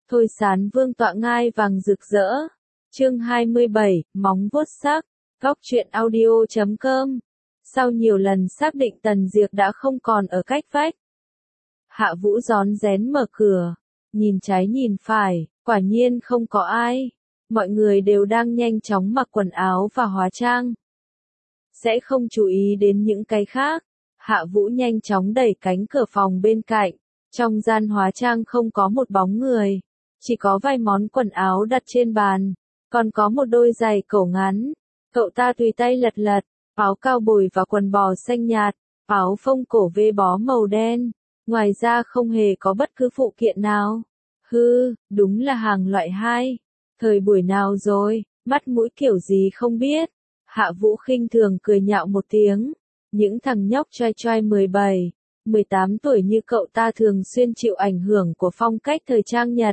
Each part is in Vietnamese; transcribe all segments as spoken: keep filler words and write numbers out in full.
Thôi Sán Vương tọa ngai vàng rực rỡ. Chương hai mươi bảy, móng vuốt sắc. Góc truyện audio chấm com. Sau nhiều lần xác định Tần Diệp đã không còn ở cách vách, Hạ Vũ rón rén mở cửa, nhìn trái nhìn phải, quả nhiên không có ai. Mọi người đều đang nhanh chóng mặc quần áo và hóa trang, sẽ không chú ý đến những cái khác. Hạ Vũ nhanh chóng đẩy cánh cửa phòng bên cạnh, trong gian hóa trang không có một bóng người, chỉ có vài món quần áo đặt trên bàn, còn có một đôi giày cổ ngắn. Cậu ta tùy tay lật lật, áo cao bồi và quần bò xanh nhạt, áo phông cổ vê bó màu đen, ngoài ra không hề có bất cứ phụ kiện nào. Hư, đúng là hàng loại hai. Thời buổi nào rồi, mắt mũi kiểu gì không biết. Hạ Vũ khinh thường cười nhạo một tiếng. Những thằng nhóc trai trai mười bảy, mười tám tuổi như cậu ta thường xuyên chịu ảnh hưởng của phong cách thời trang Nhật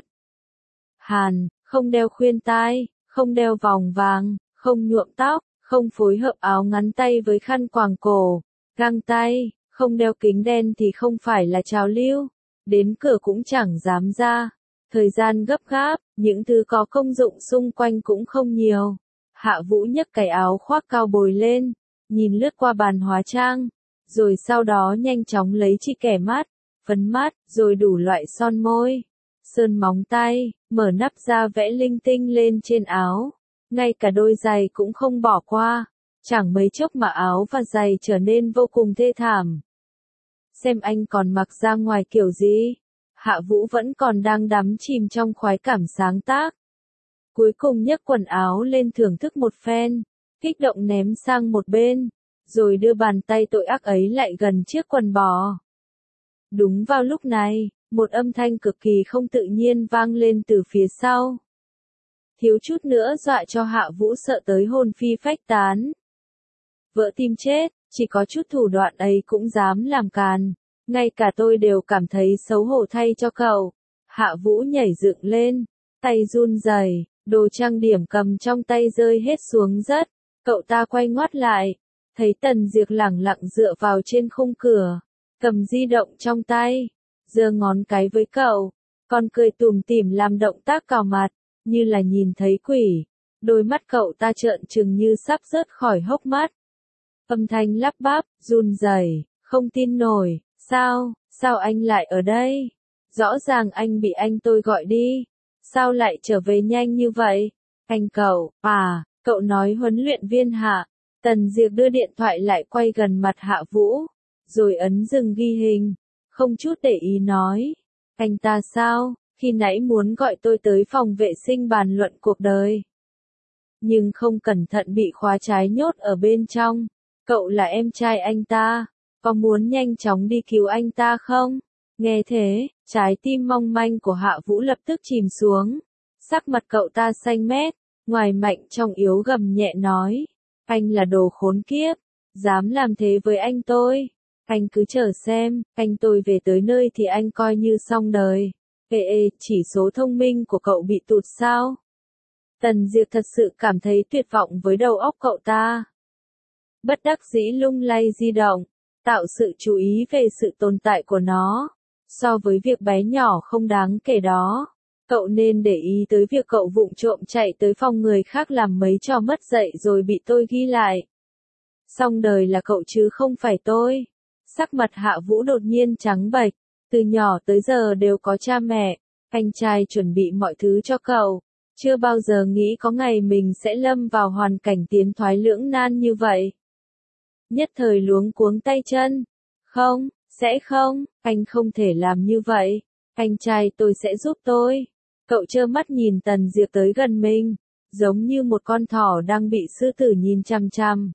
Hàn, không đeo khuyên tai, không đeo vòng vàng, không nhuộm tóc, không phối hợp áo ngắn tay với khăn quàng cổ, găng tay, không đeo kính đen thì không phải là trào lưu, đến cửa cũng chẳng dám ra. Thời gian gấp gáp, những thứ có công dụng xung quanh cũng không nhiều. Hạ Vũ nhấc cái áo khoác cao bồi lên, nhìn lướt qua bàn hóa trang, rồi sau đó nhanh chóng lấy chỉ kẻ mắt, phấn mắt, rồi đủ loại son môi, sơn móng tay, mở nắp ra vẽ linh tinh lên trên áo. Ngay cả đôi giày cũng không bỏ qua, chẳng mấy chốc mà áo và giày trở nên vô cùng thê thảm. Xem anh còn mặc ra ngoài kiểu gì? Hạ Vũ vẫn còn đang đắm chìm trong khoái cảm sáng tác. Cuối cùng nhấc quần áo lên thưởng thức một phen, kích động ném sang một bên, rồi đưa bàn tay tội ác ấy lại gần chiếc quần bò. Đúng vào lúc này, một âm thanh cực kỳ không tự nhiên vang lên từ phía sau. Thiếu chút nữa dọa cho Hạ Vũ sợ tới hồn phi phách tán. Vỡ tim chết, chỉ có chút thủ đoạn ấy cũng dám làm càn. Ngay cả tôi đều cảm thấy xấu hổ thay cho cậu. Hạ Vũ nhảy dựng lên, tay run rẩy, đồ trang điểm cầm trong tay rơi hết xuống đất. Cậu ta quay ngoắt lại, thấy Tần Diệp lẳng lặng dựa vào trên khung cửa, cầm di động trong tay, giơ ngón cái với cậu, còn cười tủm tỉm làm động tác cào mặt, như là nhìn thấy quỷ. Đôi mắt cậu ta trợn trừng như sắp rớt khỏi hốc mắt. Âm thanh lắp bắp, run rẩy, không tin nổi. Sao, sao anh lại ở đây? Rõ ràng anh bị anh tôi gọi đi. Sao lại trở về nhanh như vậy? Anh cậu, à, cậu nói huấn luyện viên Hạ. Tần Diệp đưa điện thoại lại quay gần mặt Hạ Vũ, rồi ấn dừng ghi hình, không chút để ý nói. Anh ta sao, khi nãy muốn gọi tôi tới phòng vệ sinh bàn luận cuộc đời, nhưng không cẩn thận bị khóa trái nhốt ở bên trong. Cậu là em trai anh ta, có muốn nhanh chóng đi cứu anh ta không? Nghe thế, trái tim mong manh của Hạ Vũ lập tức chìm xuống. Sắc mặt cậu ta xanh mét, ngoài mạnh trong yếu gầm nhẹ nói. Anh là đồ khốn kiếp, dám làm thế với anh tôi. Anh cứ chờ xem, anh tôi về tới nơi thì anh coi như xong đời. Ê ê, chỉ số thông minh của cậu bị tụt sao? Tần Diệp thật sự cảm thấy tuyệt vọng với đầu óc cậu ta. Bất đắc dĩ lung lay di động, tạo sự chú ý về sự tồn tại của nó. So với việc bé nhỏ không đáng kể đó, cậu nên để ý tới việc cậu vụng trộm chạy tới phòng người khác làm mấy trò mất dạy rồi bị tôi ghi lại. Xong đời là cậu chứ không phải tôi. Sắc mặt Hạ Vũ đột nhiên trắng bệch, từ nhỏ tới giờ đều có cha mẹ, anh trai chuẩn bị mọi thứ cho cậu, chưa bao giờ nghĩ có ngày mình sẽ lâm vào hoàn cảnh tiến thoái lưỡng nan như vậy. Nhất thời luống cuống tay chân. Không, sẽ không, anh không thể làm như vậy, anh trai tôi sẽ giúp tôi. Cậu trơ mắt nhìn Tần Diệp tới gần mình, giống như một con thỏ đang bị sư tử nhìn chằm chằm.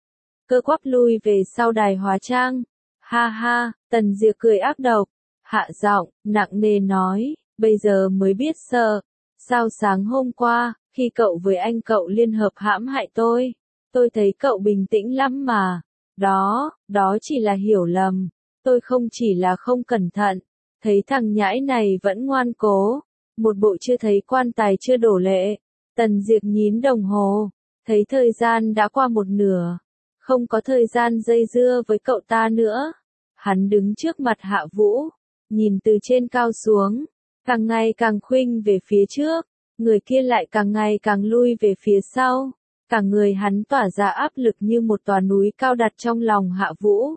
Cơ quắp lui về sau đài hóa trang. Ha ha, Tần Diệp cười ác độc, hạ giọng, nặng nề nói, bây giờ mới biết sợ. Sao sáng hôm qua, khi cậu với anh cậu liên hợp hãm hại tôi, tôi thấy cậu bình tĩnh lắm mà. Đó, đó chỉ là hiểu lầm. Tôi không chỉ là không cẩn thận, thấy thằng nhãi này vẫn ngoan cố. Một bộ chưa thấy quan tài chưa đổ lệ. Tần Diệp nhín đồng hồ, thấy thời gian đã qua một nửa. Không có thời gian dây dưa với cậu ta nữa. Hắn đứng trước mặt Hạ Vũ, nhìn từ trên cao xuống. càng ngày càng khuynh về phía trước, người kia lại càng ngày càng lui về phía sau. Cả người hắn tỏa ra áp lực như một tòa núi cao đặt trong lòng Hạ Vũ,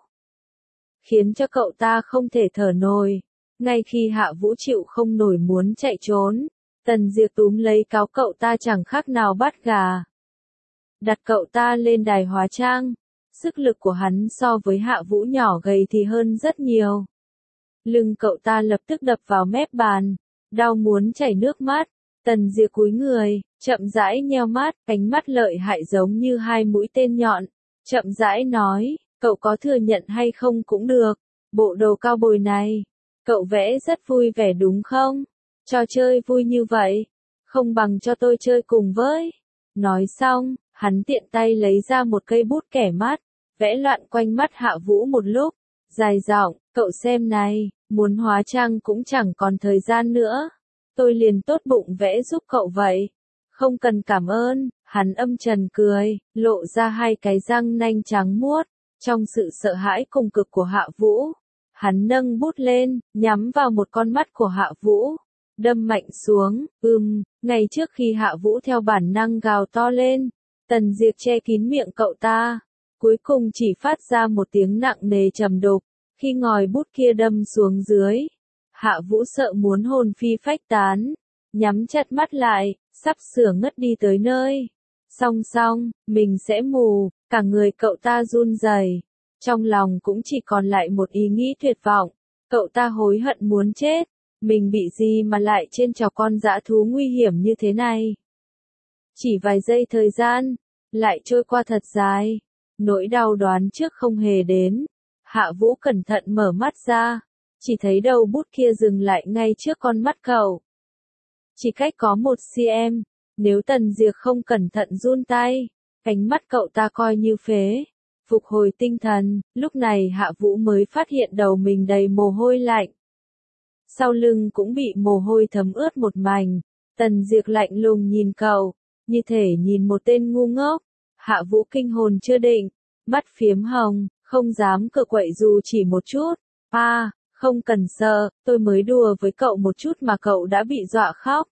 khiến cho cậu ta không thể thở nổi. Ngay khi Hạ Vũ chịu không nổi muốn chạy trốn, Tần Diệp túm lấy cáo cậu ta chẳng khác nào bắt gà. Đặt cậu ta lên đài hóa trang, sức lực của hắn so với Hạ Vũ nhỏ gầy thì hơn rất nhiều. Lưng cậu ta lập tức đập vào mép bàn, đau muốn chảy nước mắt. Tần Diệp cúi người, chậm rãi nheo mắt, ánh mắt lợi hại giống như hai mũi tên nhọn. Chậm rãi nói, cậu có thừa nhận hay không cũng được, bộ đồ cao bồi này, cậu vẽ rất vui vẻ đúng không? Trò chơi vui như vậy, không bằng cho tôi chơi cùng với. Nói xong, hắn tiện tay lấy ra một cây bút kẻ mắt, vẽ loạn quanh mắt Hạ Vũ một lúc, dài giọng, cậu xem này, muốn hóa trang cũng chẳng còn thời gian nữa. Tôi liền tốt bụng vẽ giúp cậu vậy. Không cần cảm ơn, hắn âm trầm cười, lộ ra hai cái răng nanh trắng muốt. Trong sự sợ hãi cùng cực của Hạ Vũ, hắn nâng bút lên, nhắm vào một con mắt của Hạ Vũ, đâm mạnh xuống. Ừm, ngay trước khi Hạ Vũ theo bản năng gào to lên, Tần Diệp che kín miệng cậu ta, cuối cùng chỉ phát ra một tiếng nặng nề trầm đục. Khi ngòi bút kia đâm xuống dưới, Hạ Vũ sợ muốn hồn phi phách tán, nhắm chặt mắt lại, sắp sửa ngất đi tới nơi. Song song, mình sẽ mù, cả người cậu ta run rẩy, trong lòng cũng chỉ còn lại một ý nghĩ tuyệt vọng. Cậu ta hối hận muốn chết, mình bị gì mà lại trên trò con dã thú nguy hiểm như thế này. Chỉ vài giây thời gian, lại trôi qua thật dài, nỗi đau đoán trước không hề đến. Hạ Vũ cẩn thận mở mắt ra, chỉ thấy đầu bút kia dừng lại ngay trước con mắt cậu. Chỉ cách có một cm, nếu Tần Diệp không cẩn thận run tay, cánh mắt cậu ta coi như phế. Phục hồi tinh thần, lúc này Hạ Vũ mới phát hiện đầu mình đầy mồ hôi lạnh. Sau lưng cũng bị mồ hôi thấm ướt một mảnh. Tần Diệp lạnh lùng nhìn cậu, như thể nhìn một tên ngu ngốc. Hạ Vũ kinh hồn chưa định, mắt phiếm hồng, không dám cựa quậy dù chỉ một chút. À, không cần sợ, tôi mới đùa với cậu một chút mà cậu đã bị dọa khóc.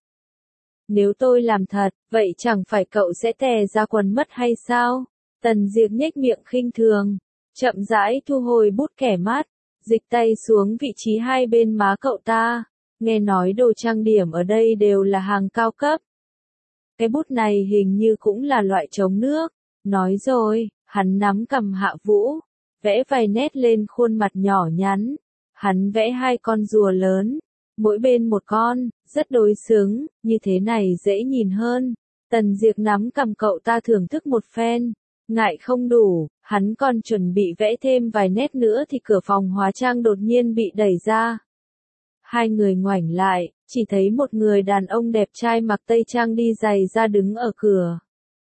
Nếu tôi làm thật, vậy chẳng phải cậu sẽ tè ra quần mất hay sao? Tần Diệp nhếch miệng khinh thường, chậm rãi thu hồi bút kẻ mắt, dịch tay xuống vị trí hai bên má cậu ta. Nghe nói đồ trang điểm ở đây đều là hàng cao cấp. Cái bút này hình như cũng là loại chống nước. Nói rồi, hắn nắm cầm Hạ Vũ, vẽ vài nét lên khuôn mặt nhỏ nhắn. Hắn vẽ hai con rùa lớn, mỗi bên một con, rất đối xứng, như thế này dễ nhìn hơn. Tần Diệp nắm cầm cậu ta thưởng thức một phen, ngại không đủ, hắn còn chuẩn bị vẽ thêm vài nét nữa thì cửa phòng hóa trang đột nhiên bị đẩy ra. Hai người ngoảnh lại, chỉ thấy một người đàn ông đẹp trai mặc tây trang đi giày ra đứng ở cửa.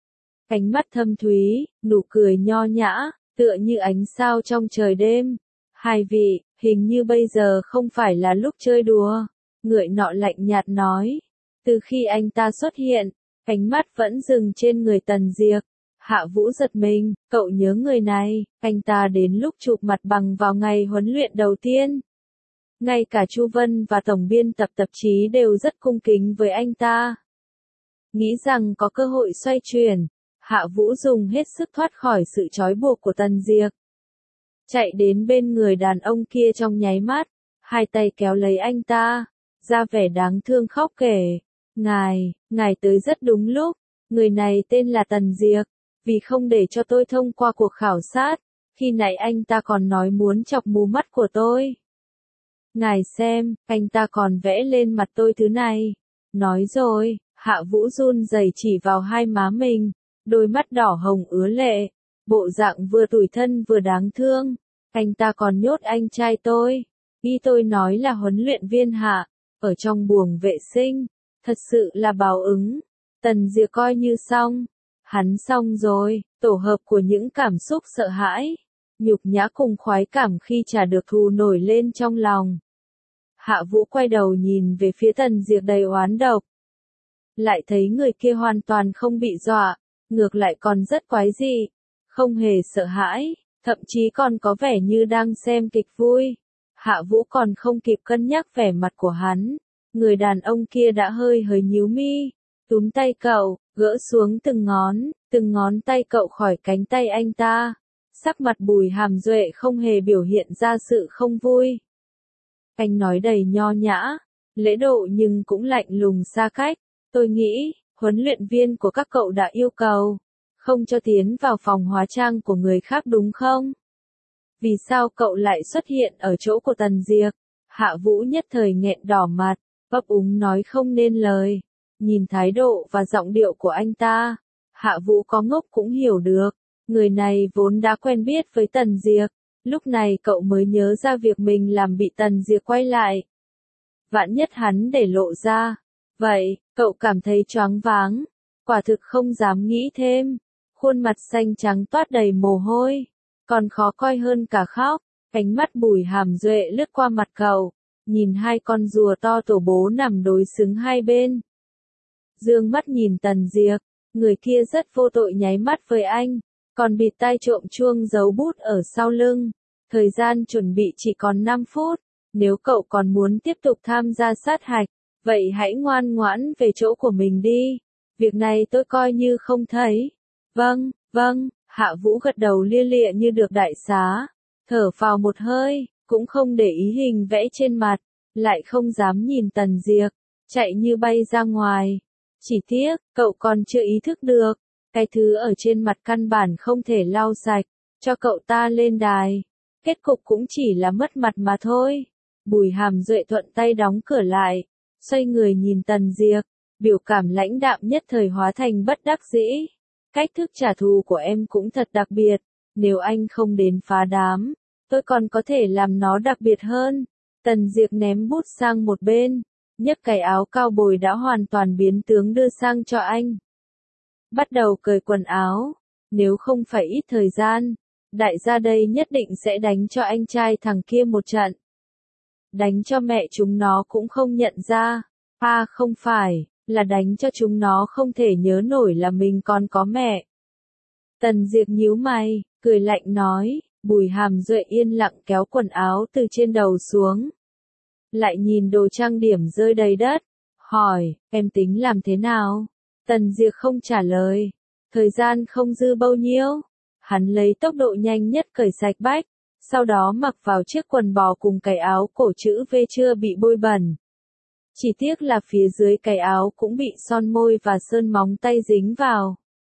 Ánh mắt thâm thúy, nụ cười nho nhã, tựa như ánh sao trong trời đêm. Hai vị, hình như bây giờ không phải là lúc chơi đùa. Người nọ lạnh nhạt nói. Từ khi anh ta xuất hiện, ánh mắt vẫn dừng trên người Tần Diệp. Hạ Vũ giật mình, cậu nhớ người này, anh ta đến lúc chụp mặt bằng vào ngày huấn luyện đầu tiên. Ngay cả Chu Vân và tổng biên tập tạp chí đều rất cung kính với anh ta. Nghĩ rằng có cơ hội xoay chuyển, Hạ Vũ dùng hết sức thoát khỏi sự trói buộc của Tần Diệp. Chạy đến bên người đàn ông kia trong nháy mắt, hai tay kéo lấy anh ta, ra vẻ đáng thương khóc kể. Ngài, ngài tới rất đúng lúc, người này tên là Tần Diệp, vì không để cho tôi thông qua cuộc khảo sát, khi nãy anh ta còn nói muốn chọc mù mắt của tôi. Ngài xem, anh ta còn vẽ lên mặt tôi thứ này. Nói rồi, Hạ Vũ run rẩy chỉ vào hai má mình, đôi mắt đỏ hồng ứa lệ, bộ dạng vừa tủi thân vừa đáng thương. Anh ta còn nhốt anh trai tôi, y tôi nói là huấn luyện viên Hạ, ở trong buồng vệ sinh, thật sự là báo ứng. Tần Diệp coi như xong, hắn xong rồi, tổ hợp của những cảm xúc sợ hãi, nhục nhã cùng khoái cảm khi trả được thù nổi lên trong lòng. Hạ Vũ quay đầu nhìn về phía Tần Diệp đầy oán độc. Lại thấy người kia hoàn toàn không bị dọa, ngược lại còn rất quái dị, không hề sợ hãi, thậm chí còn có vẻ như đang xem kịch vui. Hạ Vũ còn không kịp cân nhắc vẻ mặt của hắn, Người đàn ông kia đã hơi hơi nhíu mi, túm tay cậu, gỡ xuống từng ngón, từng ngón tay cậu khỏi cánh tay anh ta. Sắc mặt Bùi Hàm Duệ không hề biểu hiện ra sự không vui. Anh nói đầy nho nhã, lễ độ nhưng cũng lạnh lùng xa cách. Tôi nghĩ, huấn luyện viên của các cậu đã yêu cầu, không cho tiến vào phòng hóa trang của người khác đúng không? Vì sao cậu lại xuất hiện ở chỗ của Tần Diệp? Hạ Vũ nhất thời nghẹn đỏ mặt, ấp úng nói không nên lời. Nhìn thái độ và giọng điệu của anh ta, Hạ Vũ có ngốc cũng hiểu được. Người này vốn đã quen biết với Tần Diệp, lúc này cậu mới nhớ ra việc mình làm bị Tần Diệp quay lại. Vạn nhất hắn để lộ ra. Vậy, cậu cảm thấy choáng váng, quả thực không dám nghĩ thêm. Khuôn mặt xanh trắng toát đầy mồ hôi, còn khó coi hơn cả khóc. Ánh mắt Bùi Hàm Duệ lướt qua mặt cậu, nhìn hai con rùa to tổ bố nằm đối xứng hai bên. Dương mắt nhìn Tần Diệp, người kia rất vô tội nháy mắt với anh, còn bịt tai trộm chuông giấu bút ở sau lưng. Thời gian chuẩn bị chỉ còn năm phút, nếu cậu còn muốn tiếp tục tham gia sát hạch, vậy hãy ngoan ngoãn về chỗ của mình đi. Việc này tôi coi như không thấy. Vâng, vâng, Hạ Vũ gật đầu lia lịa như được đại xá. Thở phào một hơi, cũng không để ý hình vẽ trên mặt, lại không dám nhìn Tần Diệp, chạy như bay ra ngoài. Chỉ tiếc, cậu còn chưa ý thức được, cái thứ ở trên mặt căn bản không thể lau sạch, cho cậu ta lên đài. Kết cục cũng chỉ là mất mặt mà thôi. Bùi Hàm Duệ thuận tay đóng cửa lại, xoay người nhìn Tần Diệp, biểu cảm lãnh đạm nhất thời hóa thành bất đắc dĩ. Cách thức trả thù của em cũng thật đặc biệt, nếu anh không đến phá đám, tôi còn có thể làm nó đặc biệt hơn. Tần Diệp ném bút sang một bên, nhấc cái áo cao bồi đã hoàn toàn biến tướng đưa sang cho anh. Bắt đầu cởi quần áo, nếu không phải ít thời gian, đại gia đây nhất định sẽ đánh cho anh trai thằng kia một trận. Đánh cho mẹ chúng nó cũng không nhận ra, à không phải, là đánh cho chúng nó không thể nhớ nổi là mình còn có mẹ. Tần Diệp nhíu mày, cười lạnh nói, Bùi Hàm Duệ yên lặng kéo quần áo từ trên đầu xuống. Lại nhìn đồ trang điểm rơi đầy đất, hỏi, em tính làm thế nào? Tần Diệp không trả lời, thời gian không dư bao nhiêu. Hắn lấy tốc độ nhanh nhất cởi sạch bách, sau đó mặc vào chiếc quần bò cùng cái áo cổ chữ V chưa bị bôi bẩn. Chỉ tiếc là phía dưới cái áo cũng bị son môi và sơn móng tay dính vào.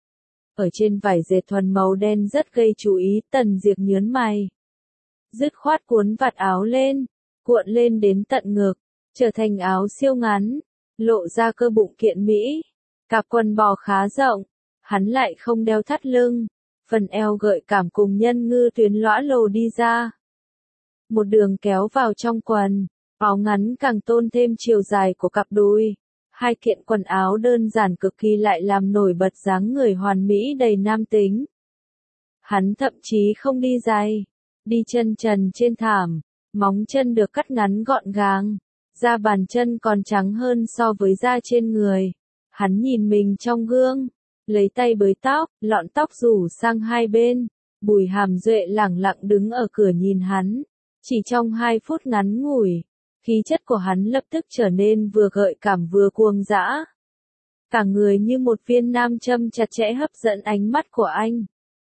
Ở trên vải dệt thuần màu đen rất gây chú ý, Tần Diệp nhớn mày. Dứt khoát cuốn vạt áo lên, cuộn lên đến tận ngực, trở thành áo siêu ngắn, lộ ra cơ bụng kiện mỹ. Cặp quần bò khá rộng, hắn lại không đeo thắt lưng, phần eo gợi cảm cùng nhân ngư tuyến lõa lồ đi ra. Một đường kéo vào trong quần, áo ngắn càng tôn thêm chiều dài của cặp đùi. Hai kiện quần áo đơn giản cực kỳ lại làm nổi bật dáng người hoàn mỹ đầy nam tính. Hắn thậm chí không đi giày, đi chân trần trên thảm, móng chân được cắt ngắn gọn gàng, da bàn chân còn trắng hơn so với da trên người. Hắn nhìn mình trong gương, lấy tay bới tóc, lọn tóc rủ sang hai bên. Bùi Hàm Duệ lẳng lặng đứng ở cửa nhìn hắn. Chỉ trong hai phút ngắn ngủi, khí chất của hắn lập tức trở nên vừa gợi cảm vừa cuồng dã. Cả người như một viên nam châm chặt chẽ hấp dẫn ánh mắt của anh.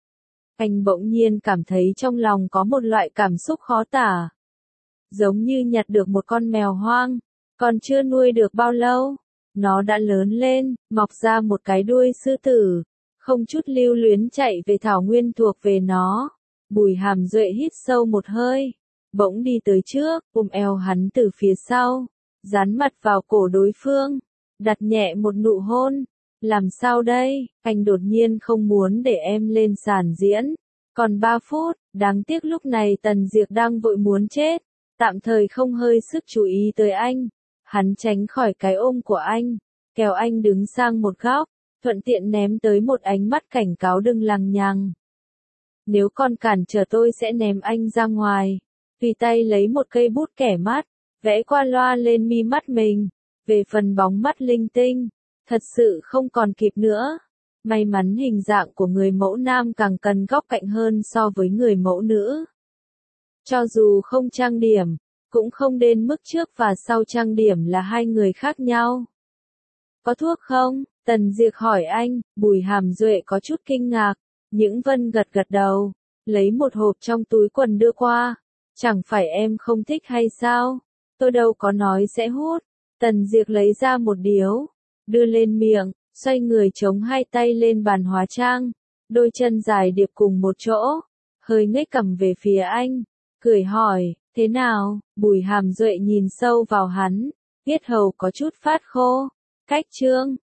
Anh bỗng nhiên cảm thấy trong lòng có một loại cảm xúc khó tả. Giống như nhặt được một con mèo hoang, còn chưa nuôi được bao lâu, nó đã lớn lên, mọc ra một cái đuôi sư tử, không chút lưu luyến chạy về thảo nguyên thuộc về nó. Bùi Hàm Duệ hít sâu một hơi, bỗng đi tới trước, ôm eo hắn từ phía sau, dán mặt vào cổ đối phương, đặt nhẹ một nụ hôn. Làm sao đây, anh đột nhiên không muốn để em lên sàn diễn. Còn ba phút, đáng tiếc lúc này Tần Diệp đang vội muốn chết, tạm thời không hơi sức chú ý tới anh. Hắn tránh khỏi cái ôm của anh, kéo anh đứng sang một góc, thuận tiện ném tới một ánh mắt cảnh cáo đừng lằng nhằng. Nếu con cản trở tôi sẽ ném anh ra ngoài. Tùy tay lấy một cây bút kẻ mắt, vẽ qua loa lên mi mắt mình. Về phần bóng mắt linh tinh, thật sự không còn kịp nữa. May mắn hình dạng của người mẫu nam càng cần góc cạnh hơn so với người mẫu nữ. Cho dù không trang điểm, cũng không đến mức trước và sau trang điểm là hai người khác nhau. Có thuốc không? Tần Diệc hỏi anh. Bùi Hàm Duệ có chút kinh ngạc. Những Vân gật gật đầu, lấy một hộp trong túi quần đưa qua. Chẳng phải em không thích hay sao? Tôi đâu có nói sẽ hút. Tần Diệc lấy ra một điếu, đưa lên miệng, xoay người chống hai tay lên bàn hóa trang, đôi chân dài điệp cùng một chỗ, hơi nhếch cằm về phía anh, cười hỏi, thế nào? Bùi Hàm Duệ nhìn sâu vào hắn, yết hầu có chút phát khô. Cách trương,